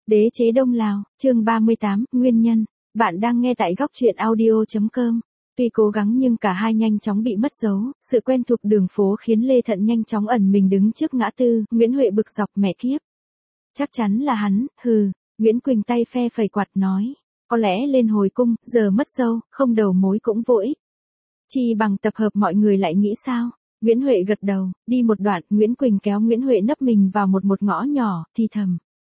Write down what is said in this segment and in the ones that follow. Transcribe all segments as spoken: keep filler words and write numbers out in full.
Đế chế Đông Lào, chương ba mươi tám, Nguyên nhân. Bạn đang nghe tại góc truyện audio.com. Tuy cố gắng nhưng cả hai nhanh chóng bị mất dấu, sự quen thuộc đường phố khiến Lê Thận nhanh chóng ẩn mình đứng trước ngã tư, Nguyễn Huệ bực dọc mẹ kiếp. Chắc chắn là hắn, hừ, Nguyễn Quỳnh tay phe phẩy quạt nói. Có lẽ lên hồi cung, giờ mất dâu, không đầu mối cũng vô ích. Chi bằng tập hợp mọi người lại nghĩ sao? Nguyễn Huệ gật đầu, đi một đoạn, Nguyễn Quỳnh kéo Nguyễn Huệ nấp mình vào một một ngõ nhỏ, thì thầm.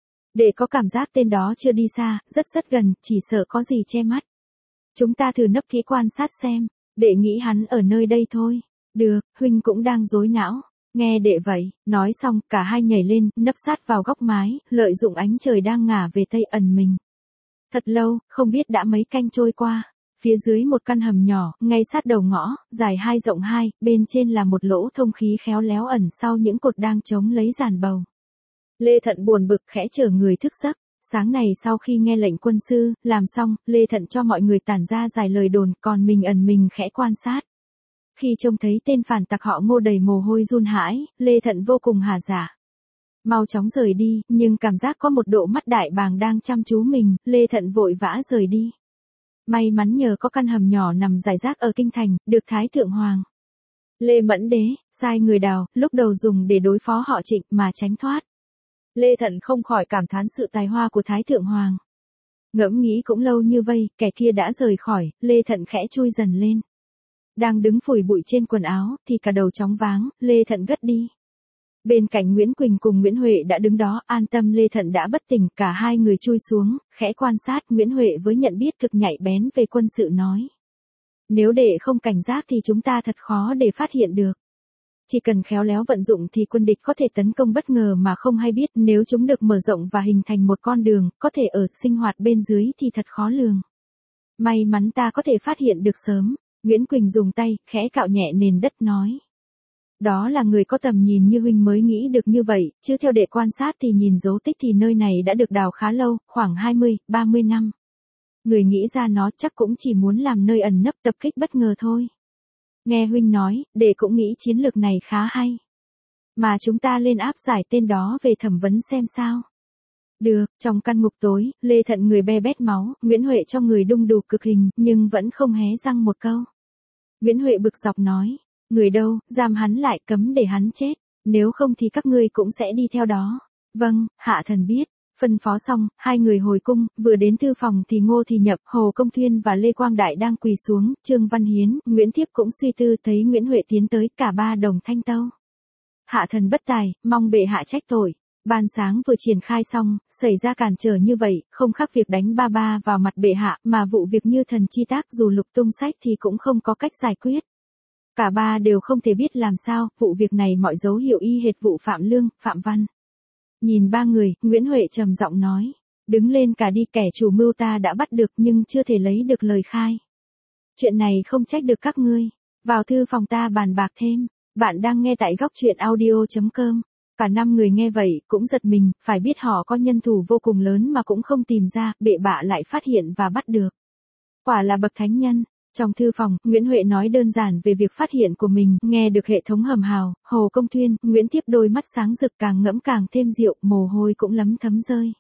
Để có cảm giác tên đó chưa đi xa, rất rất gần, chỉ sợ có gì che mắt. Chúng ta thử nấp kỹ quan sát xem, đệ nghĩ hắn ở nơi đây thôi. Được, huynh cũng đang rối não. Nghe đệ vậy, nói xong, cả hai nhảy lên, nấp sát vào góc mái, lợi dụng ánh trời đang ngả về tây ẩn mình. Thật lâu, không biết đã mấy canh trôi qua. Phía dưới một căn hầm nhỏ, ngay sát đầu ngõ, dài hai rộng hai, bên trên là một lỗ thông khí khéo léo ẩn sau những cột đang chống lấy giàn bầu. Lê Thận buồn bực khẽ chờ người thức giấc. Sáng này sau khi nghe lệnh quân sư, làm xong, Lê Thận cho mọi người tản ra dài lời đồn, còn mình ẩn mình khẽ quan sát. Khi trông thấy tên phản tặc họ Ngô đầy mồ hôi run hãi, Lê Thận vô cùng hà dạ. Mau chóng rời đi, nhưng cảm giác có một độ mắt đại bàng đang chăm chú mình, Lê Thận vội vã rời đi. May mắn nhờ có căn hầm nhỏ nằm rải rác ở kinh thành, được Thái Thượng Hoàng Lê Mẫn Đế sai người đào, lúc đầu dùng để đối phó họ Trịnh mà tránh thoát. Lê Thận không khỏi cảm thán sự tài hoa của Thái Thượng Hoàng. Ngẫm nghĩ cũng lâu như vây, kẻ kia đã rời khỏi, Lê Thận khẽ chui dần lên. Đang đứng phủi bụi trên quần áo, thì cả đầu chóng váng, Lê Thận gất đi. Bên cạnh Nguyễn Quỳnh cùng Nguyễn Huệ đã đứng đó, an tâm Lê Thận đã bất tỉnh, cả hai người chui xuống, khẽ quan sát, Nguyễn Huệ với nhận biết cực nhạy bén về quân sự nói. Nếu đệ không cảnh giác thì chúng ta thật khó để phát hiện được. Chỉ cần khéo léo vận dụng thì quân địch có thể tấn công bất ngờ mà không hay biết, nếu chúng được mở rộng và hình thành một con đường, có thể ở sinh hoạt bên dưới thì thật khó lường. May mắn ta có thể phát hiện được sớm, Nguyễn Quỳnh dùng tay, khẽ cạo nhẹ nền đất nói. Đó là người có tầm nhìn như huynh mới nghĩ được như vậy, chứ theo đệ quan sát thì nhìn dấu tích thì nơi này đã được đào khá lâu, khoảng hai mươi, ba mươi năm. Người nghĩ ra nó chắc cũng chỉ muốn làm nơi ẩn nấp tập kích bất ngờ thôi. Nghe huynh nói, đệ cũng nghĩ chiến lược này khá hay. Mà chúng ta lên áp giải tên đó về thẩm vấn xem sao. Được, trong căn ngục tối, Lê Thận người be bét máu, Nguyễn Huệ cho người đung đủ cực hình, nhưng vẫn không hé răng một câu. Nguyễn Huệ bực dọc nói, người đâu, giam hắn lại, cấm để hắn chết, nếu không thì các ngươi cũng sẽ đi theo đó. Vâng, hạ thần biết. Phân phó xong, hai người hồi cung, vừa đến thư phòng thì Ngô Thì Nhậm, Hồ Công Thuyên và Lê Quang Đại đang quỳ xuống, Trương Văn Hiến, Nguyễn Thiếp cũng suy tư, thấy Nguyễn Huệ tiến tới, cả ba đồng thanh tâu. Hạ thần bất tài, mong bệ hạ trách tội. Ban sáng vừa triển khai xong, xảy ra cản trở như vậy, không khác việc đánh ba ba vào mặt bệ hạ, mà vụ việc như thần chi tác dù lục tung sách thì cũng không có cách giải quyết. Cả ba đều không thể biết làm sao, vụ việc này mọi dấu hiệu y hệt vụ Phạm Lương, Phạm Văn. Nhìn ba người, Nguyễn Huệ trầm giọng nói. Đứng lên cả đi, kẻ chủ mưu ta đã bắt được nhưng chưa thể lấy được lời khai. Chuyện này không trách được các ngươi. Vào thư phòng ta bàn bạc thêm. Bạn đang nghe tại góc truyện audio.com. Cả năm người nghe vậy, cũng giật mình, phải biết họ có nhân thủ vô cùng lớn mà cũng không tìm ra, bệ bạ lại phát hiện và bắt được. Quả là bậc thánh nhân. Trong thư phòng, Nguyễn Huệ nói đơn giản về việc phát hiện của mình, nghe được hệ thống hầm hào, Hồ Công Thuyên, Nguyễn Thiếp đôi mắt sáng rực càng ngẫm càng thêm rượu, mồ hôi cũng lấm thấm rơi.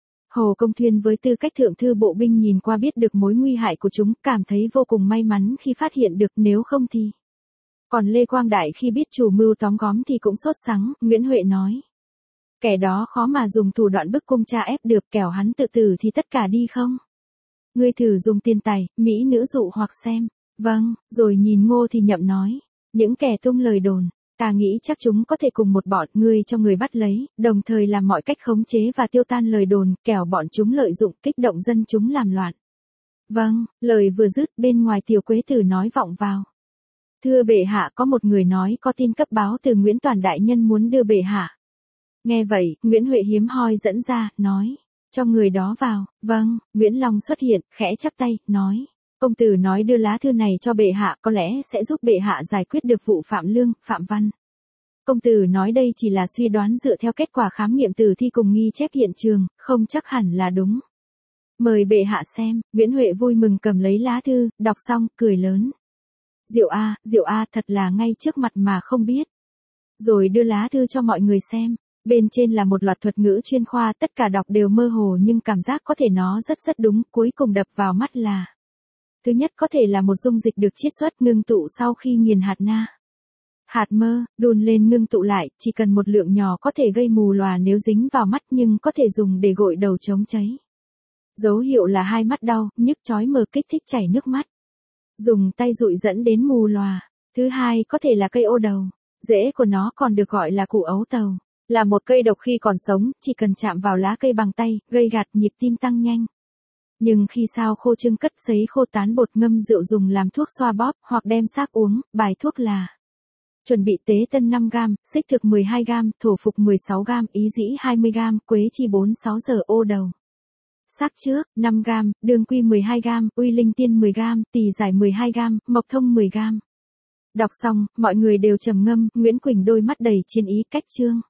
Hồ Công Thuyên với tư cách thượng thư bộ binh nhìn qua biết được mối nguy hại của chúng, cảm thấy vô cùng may mắn khi phát hiện được, nếu không thì. Còn Lê Quang Đại khi biết chủ mưu tóm góm thì cũng sốt sắng, Nguyễn Huệ nói. Kẻ đó khó mà dùng thủ đoạn bức cung cha ép được, kẻo hắn tự tử thì tất cả đi không? Ngươi thử dùng tiền tài, mỹ nữ dụ hoặc xem. Vâng, rồi nhìn Ngô Thì Nhậm nói. Những kẻ tung lời đồn, ta nghĩ chắc chúng có thể cùng một bọn, ngươi cho người bắt lấy, đồng thời làm mọi cách khống chế và tiêu tan lời đồn, kẻo bọn chúng lợi dụng kích động dân chúng làm loạn. Vâng, lời vừa dứt, bên ngoài Tiểu Quế Tử nói vọng vào. Thưa bệ hạ, có một người nói có tin cấp báo từ Nguyễn Toàn đại nhân muốn đưa bệ hạ. Nghe vậy, Nguyễn Huệ hiếm hoi dẫn ra, nói. Cho người đó vào. Vâng, Nguyễn Long xuất hiện, khẽ chắp tay, nói. Công tử nói đưa lá thư này cho bệ hạ, có lẽ sẽ giúp bệ hạ giải quyết được vụ Phạm Lương, Phạm Văn. Công tử nói đây chỉ là suy đoán dựa theo kết quả khám nghiệm tử thi cùng ghi chép hiện trường, không chắc hẳn là đúng. Mời bệ hạ xem. Nguyễn Huệ vui mừng cầm lấy lá thư, đọc xong, cười lớn. Diệu a, Diệu a, thật là ngay trước mặt mà không biết. Rồi đưa lá thư cho mọi người xem. Bên trên là một loạt thuật ngữ chuyên khoa, tất cả đọc đều mơ hồ nhưng cảm giác có thể nó rất rất đúng, cuối cùng đập vào mắt là. Thứ nhất có thể là một dung dịch được chiết xuất ngưng tụ sau khi nghiền hạt na. Hạt mơ, đun lên ngưng tụ lại, chỉ cần một lượng nhỏ có thể gây mù lòa nếu dính vào mắt nhưng có thể dùng để gội đầu chống cháy. Dấu hiệu là hai mắt đau, nhức chói mờ kích thích chảy nước mắt. Dùng tay dụi dẫn đến mù lòa. Thứ hai có thể là cây ô đầu. Rễ của nó còn được gọi là củ ấu tàu. Là một cây độc khi còn sống, chỉ cần chạm vào lá cây bằng tay, gây gạt nhịp tim tăng nhanh. Nhưng khi sao khô trưng cất sấy khô tán bột ngâm rượu dùng làm thuốc xoa bóp, hoặc đem xác uống, bài thuốc là. Chuẩn bị tế tân năm gam, xích thực mười hai gam, thổ phục mười sáu gam, ý dĩ hai mươi gam, quế chi bốn đến sáu giờ ô đầu. Xác trước, năm gam, đường quy mười hai gam, uy linh tiên mười gam, tỳ giải mười hai gam, mộc thông mười gam. Đọc xong, mọi người đều trầm ngâm, Nguyễn Quỳnh đôi mắt đầy chiến ý cách chương.